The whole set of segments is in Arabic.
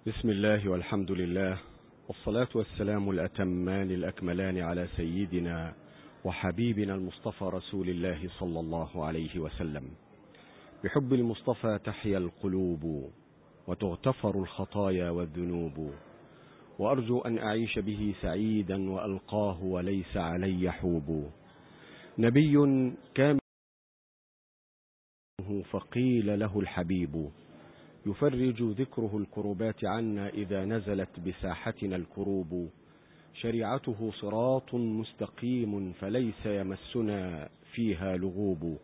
بسم الله والحمد لله، والصلاة والسلام الأتمان الأكملان على سيدنا وحبيبنا المصطفى رسول الله صلى الله عليه وسلم. بحب المصطفى تحيا القلوب وتغتفر الخطايا والذنوب، وأرجو أن أعيش به سعيدا وألقاه وليس علي حوب. نبي كامل فقيل له الحبيب، يفرج ذكره الكربات عنا إذا نزلت بساحتنا الكروب. شريعته صراط مستقيم فليس يمسنا فيها لغوب،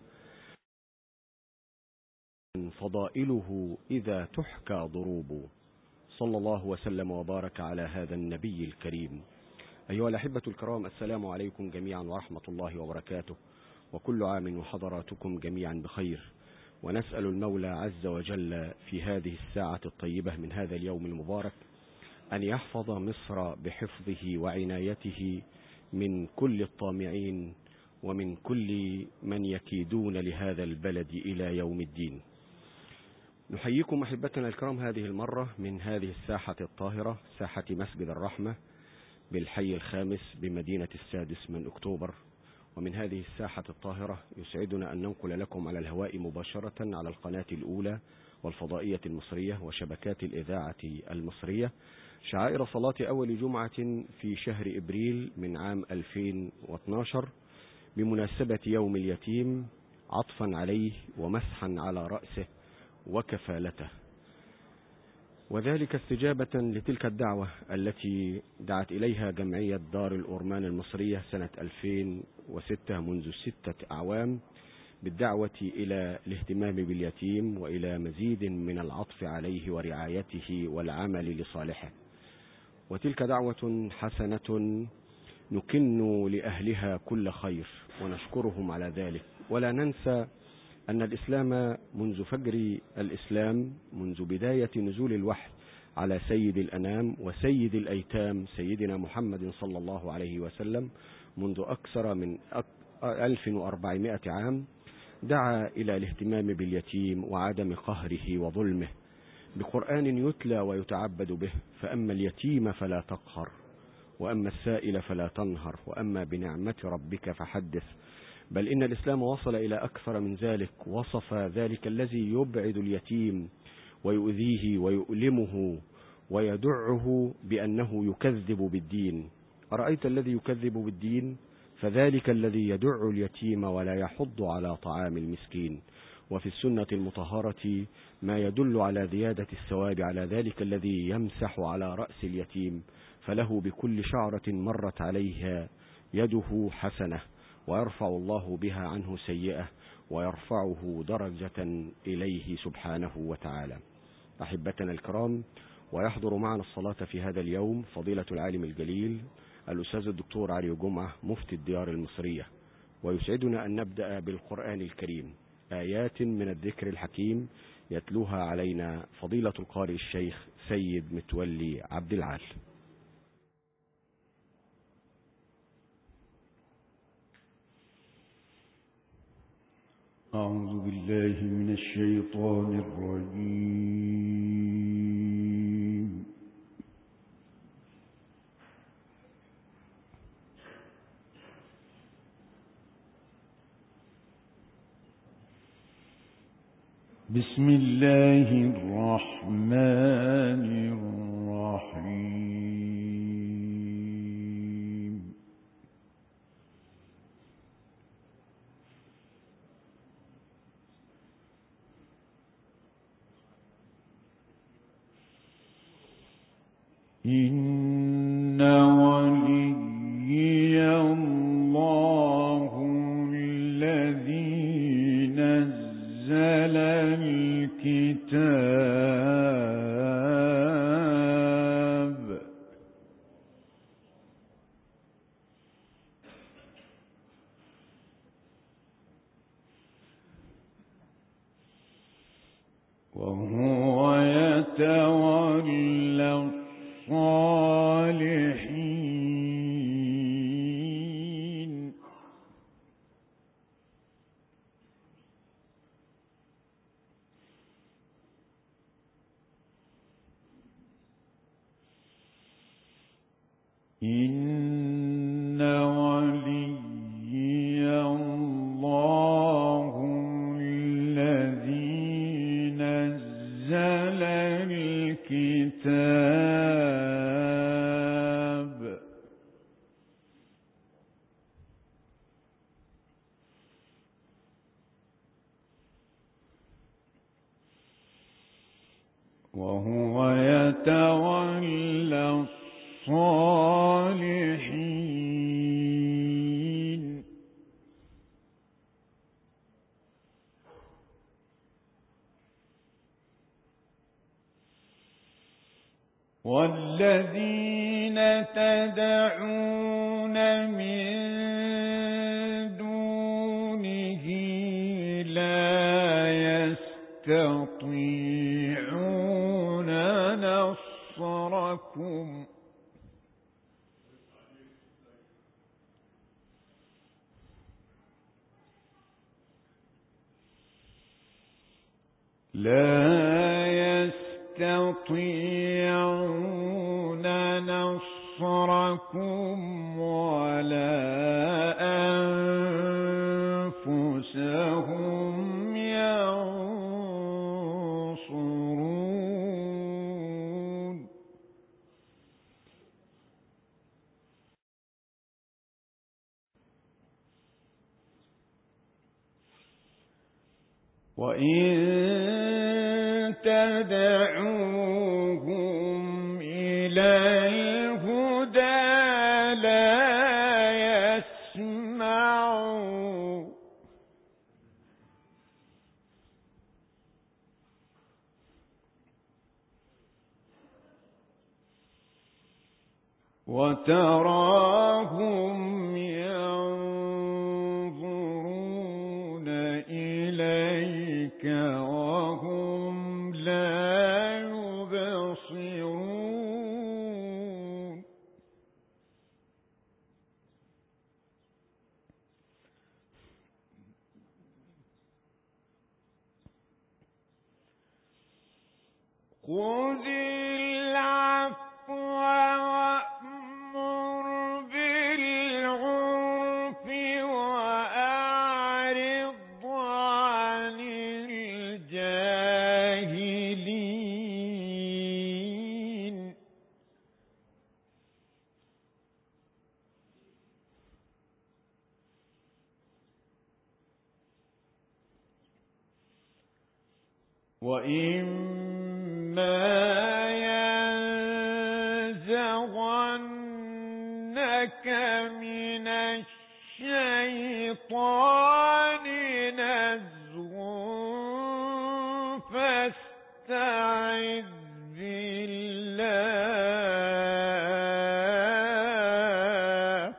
فضائله إذا تحكى ضروب. صلى الله وسلم وبارك على هذا النبي الكريم. أيها الأحبة الكرام، السلام عليكم جميعا ورحمة الله وبركاته، وكل عام وحضراتكم جميعا بخير. ونسأل المولى عز وجل في هذه الساعة الطيبة من هذا اليوم المبارك أن يحفظ مصر بحفظه وعنايته من كل الطامعين ومن كل من يكيدون لهذا البلد إلى يوم الدين. نحييكم أحبتنا الكرام هذه المرة من هذه الساحة الطاهرة، ساحة مسجد الرحمة بالحي الخامس بمدينة 6 أكتوبر. ومن هذه الساحة الطاهرة يسعدنا أن ننقل لكم على الهواء مباشرة على القناة الأولى والفضائية المصرية وشبكات الإذاعة المصرية شعائر صلاة أول جمعة في شهر إبريل من عام 2012 بمناسبة يوم اليتيم، عطفا عليه ومسحا على رأسه وكفالته، وذلك استجابة لتلك الدعوة التي دعت إليها جمعية دار الأورمان المصرية سنة 2006 منذ 6 أعوام، بالدعوة إلى الاهتمام باليتيم وإلى مزيد من العطف عليه ورعايته والعمل لصالحه. وتلك دعوة حسنة نكن لأهلها كل خير ونشكرهم على ذلك. ولا ننسى أن الإسلام منذ فجر الإسلام، منذ بداية نزول الوحي على سيد الأنام وسيد الأيتام سيدنا محمد صلى الله عليه وسلم، منذ أكثر من 1400 عام، دعا إلى الاهتمام باليتيم وعدم قهره وظلمه بقرآن يتلى ويتعبد به. فأما اليتيم فلا تقهر، وأما السائل فلا تنهر، وأما بنعمة ربك فحدث. بل إن الإسلام وصل إلى أكثر من ذلك، وصف ذلك الذي يبعد اليتيم ويؤذيه ويؤلمه ويدعه بأنه يكذب بالدين. أرأيت الذي يكذب بالدين؟ فذلك الذي يدع اليتيم ولا يحض على طعام المسكين. وفي السنة المطهرة ما يدل على زيادة الثواب على ذلك الذي يمسح على رأس اليتيم، فله بكل شعرة مرت عليها يده حسنة، ويرفع الله بها عنه سيئة، ويرفعه درجة إليه سبحانه وتعالى. أحبتنا الكرام، ويحضر معنا الصلاة في هذا اليوم فضيلة العالم الجليل الأستاذ الدكتور علي جمعة مفتي الديار المصرية. ويسعدنا أن نبدأ بالقرآن الكريم، آيات من الذكر الحكيم يتلوها علينا فضيلة القارئ الشيخ سيد متولي عبد العال. أعوذ بالله من الشيطان الرجيم. بسم الله الرحمن الرحيم. إن وليي الله الذي نزل الكتاب وهو يتولى الصالحين. إن وليي الله الذي نزل الكتاب وهو يتولى الصالحين والذين تدعون من دونه لا يستطيعون نصركم ولا أنفسهم ينصرون وإن تدعوهم إلى الهدى لا يسمعوا وتراهم ينظرون إليك وهم لا يبصرون خذ العفو وأمر بالعرف وأعرض عن الجاهلين وإما ينزغنك من الشيطان نزغ فاستعذ بالله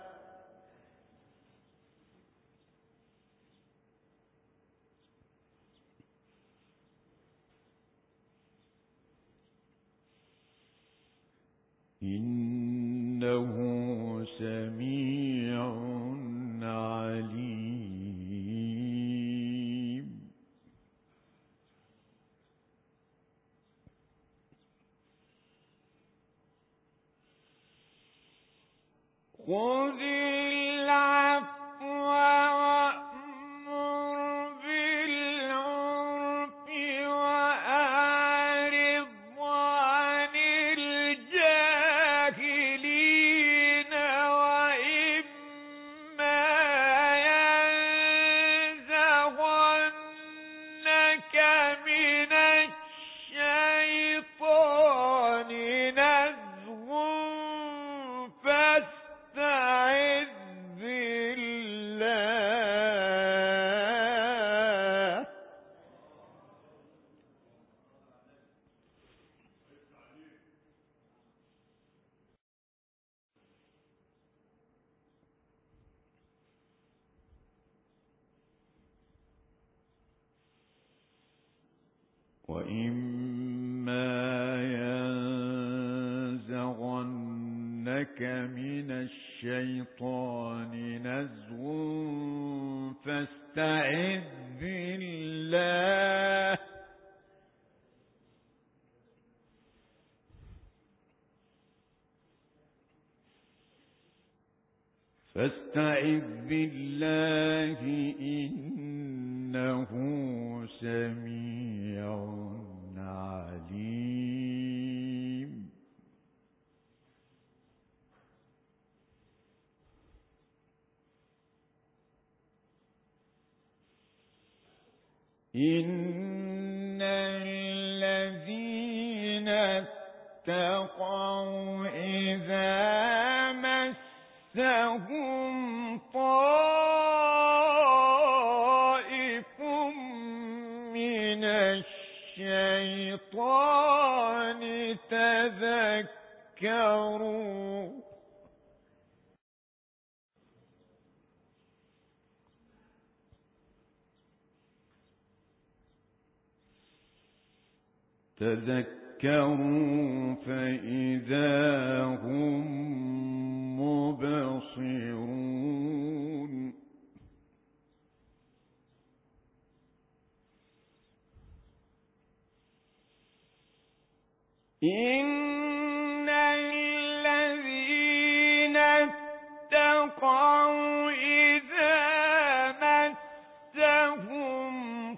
إنه سميع عليم خذ العفو وأمر بالعرف وأعرض عن الجاهلين وإما ينزغنك من الشيطان نزغ فاستعذ بالله وإما ينزغنك من الشيطان نزغ فاستعذ بالله فاستعذ بالله إنه سميع عليم. إن الذين اتقوا إذا مسهم طائف من الشيطان تذكروا فإذا هم مبصرون. إن الذين اتقوا إذا مسهم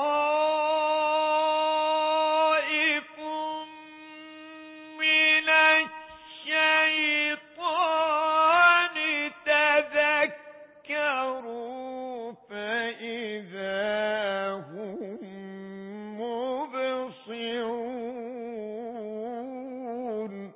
طائف من الشيطان تذكروا فإذا هم مبصرون.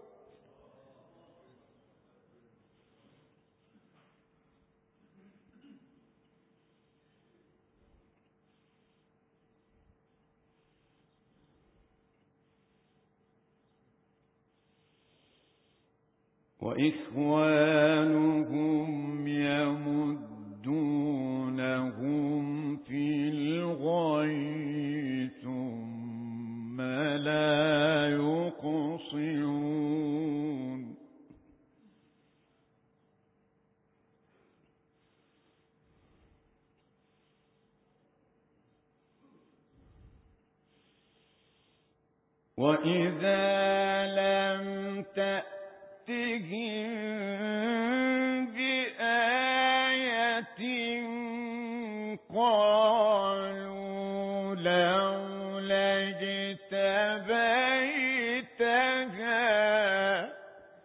وإخوانهم يمدونهم في الغي ثم لا يقصرون. وإذا لم تأتهم بآية قالوا لولا اجتبيتها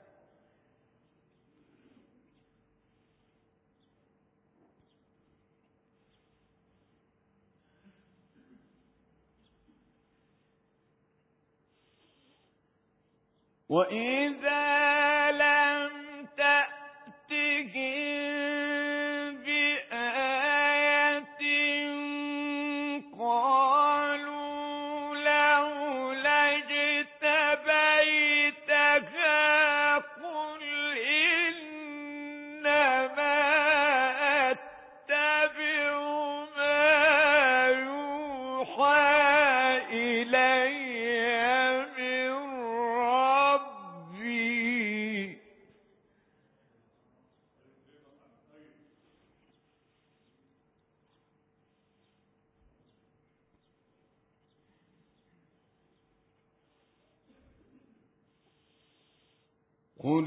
وإذا لم تأتهم بآية قالوا لولا اجتبيتها قل إنما أتبع ما يوحى إلي من ربي قل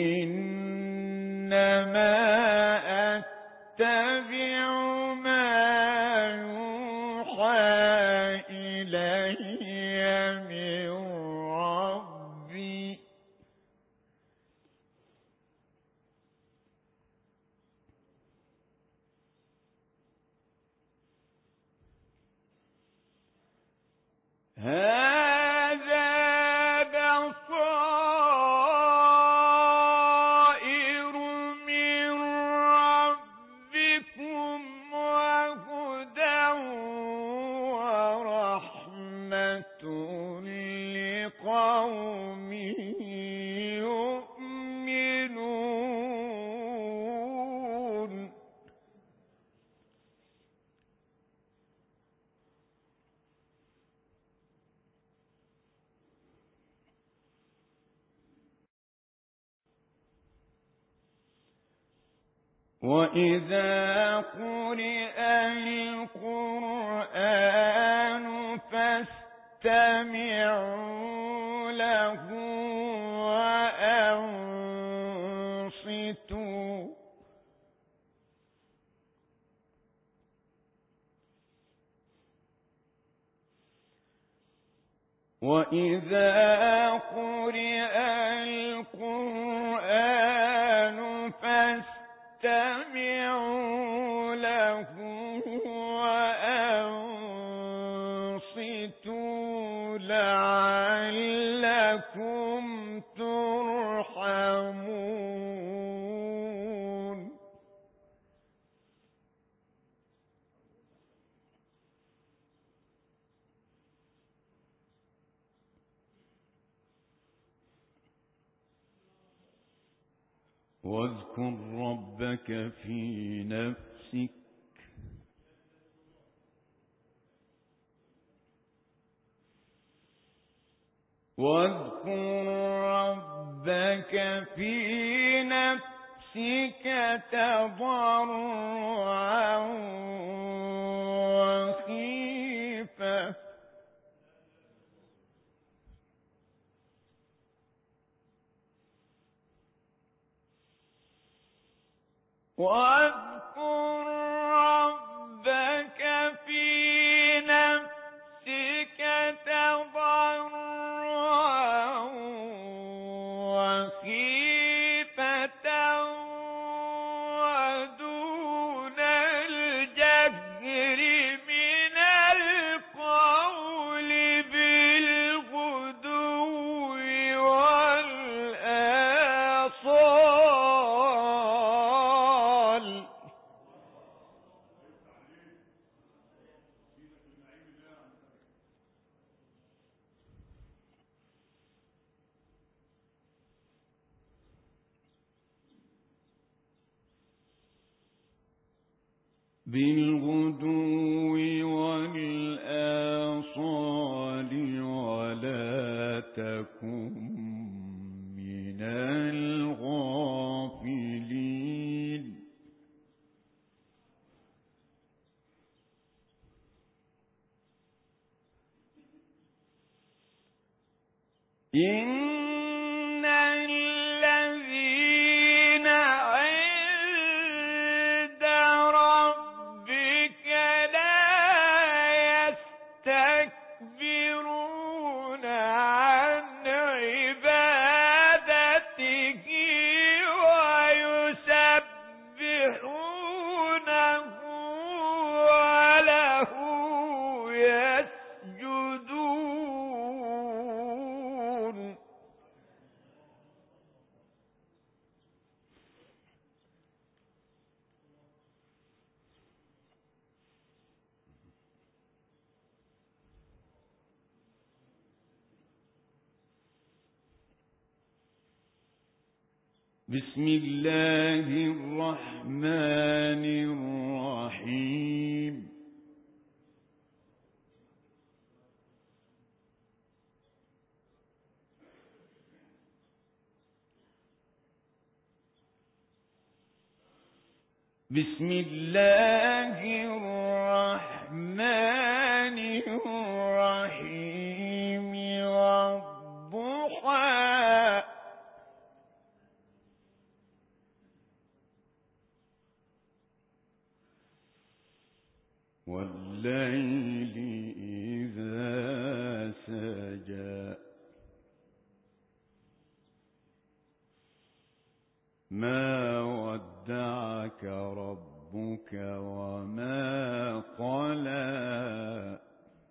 إنما أتبع ما يوحى إلي من ربي هذا بصائر من ربكم وهدى ورحمة لقوم يؤمنون. وإذا قرئ القرآن فاستمعوا له وأنصتوا وإذا قرئ القرآن فاستمعوا له وأنصتوا لعلكم ترحمون. واذكر ربك في نفسك تضرعا وخيفة واذكر ربك في نفسك تضرعا وخيفة ودون الجهر من القول بالغدو والآصال. بالغدو والآصال ولا تكن من الغافلين. إن الذين عند ربك لا يستكبرون عن عبادته ويسبحونه وله يسجدون. بسم الله الرحمن الرحيم. بسم الله الرحمن الرحيم. والضحى والليل إذا سجى ما ودعك ربك وما قلى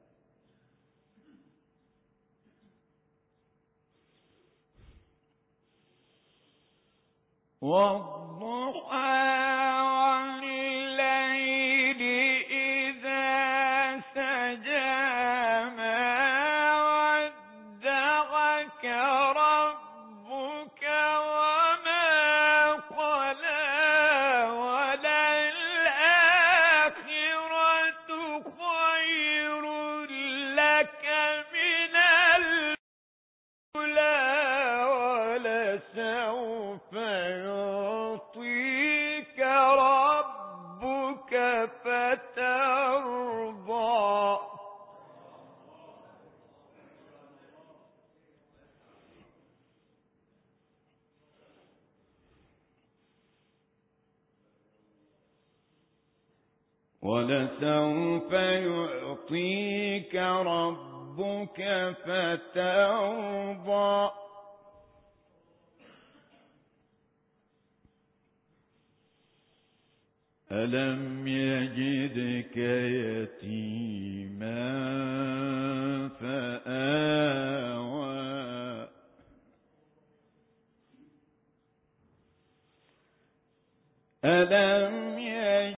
والضحى والليل إذا سجى ما ودعك ربك وما قلى وللآخرة خير لك من الأولى ولسوف يعطيك ربك فترضى. ولسوف يعطيك ربك ربك فترضى ألم يجدك يتيما فآوى ألم يجدك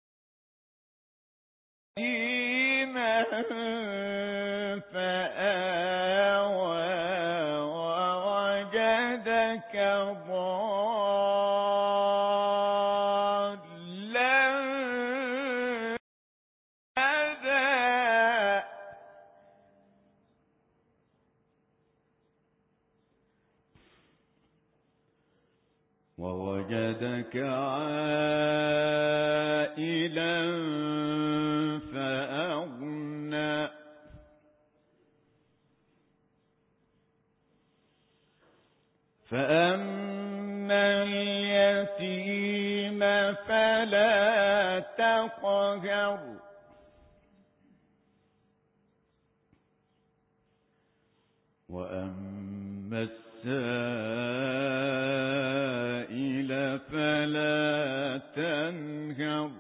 يتيما فآوى ووجدك ووجدك عائلا فأغنى فأما اليتيم فلا تقهر وأما السائل فلا تنهر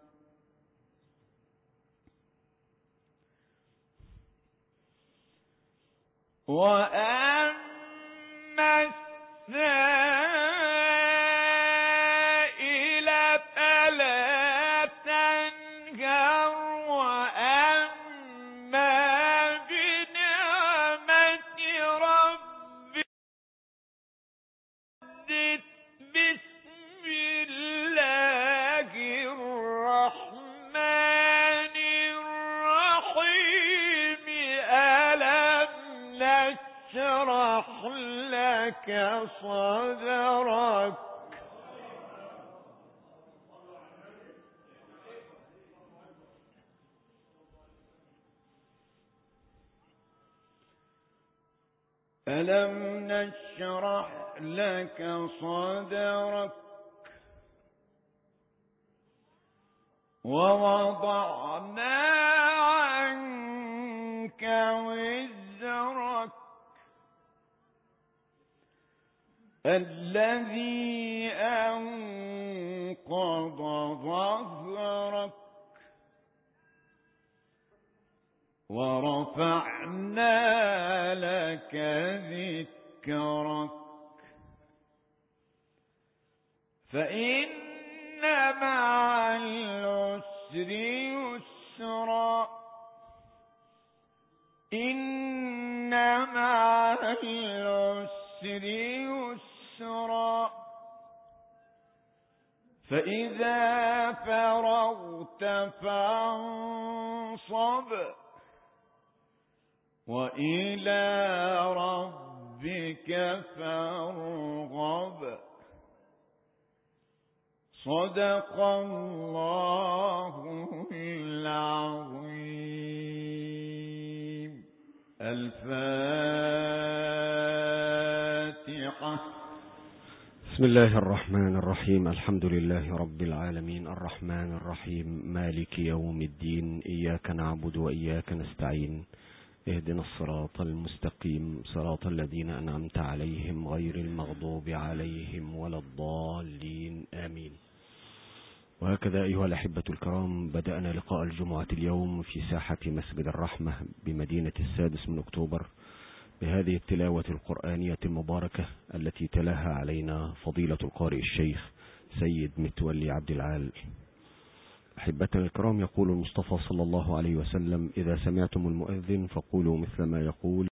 وأما السائل فلا تنهر وأما بنعمة ربك بسم الله الرحمن الرحيم ألم نشرح لك صدرك ألم نشرح لك صدرك ووضعنا عنك وزرك الذي أنقض ظهرك ورفعنا لك ذكرك فإن مع العسر يسرا إن مع العسر يسرا فإذا فرغت فانصب وإلى ربك فارغب صدق الله العظيم. الفاتحة. بسم الله الرحمن الرحيم. الحمد لله رب العالمين الرحمن الرحيم مالك يوم الدين إياك نعبد وإياك نستعين اهدنا الصراط المستقيم صراط الذين أنعمت عليهم غير المغضوب عليهم ولا الضالين آمين. وهكذا أيها الأحبة الكرام بدأنا لقاء الجمعة اليوم في ساحة مسجد الرحمة بمدينة 6 أكتوبر بهذه التلاوة القرآنية المباركة التي تلاها علينا فضيلة القارئ الشيخ سيد متولي عبد العال. أحبتنا الكرام، يقول المصطفى صلى الله عليه وسلم: إذا سمعتم المؤذن فقولوا مثل ما يقول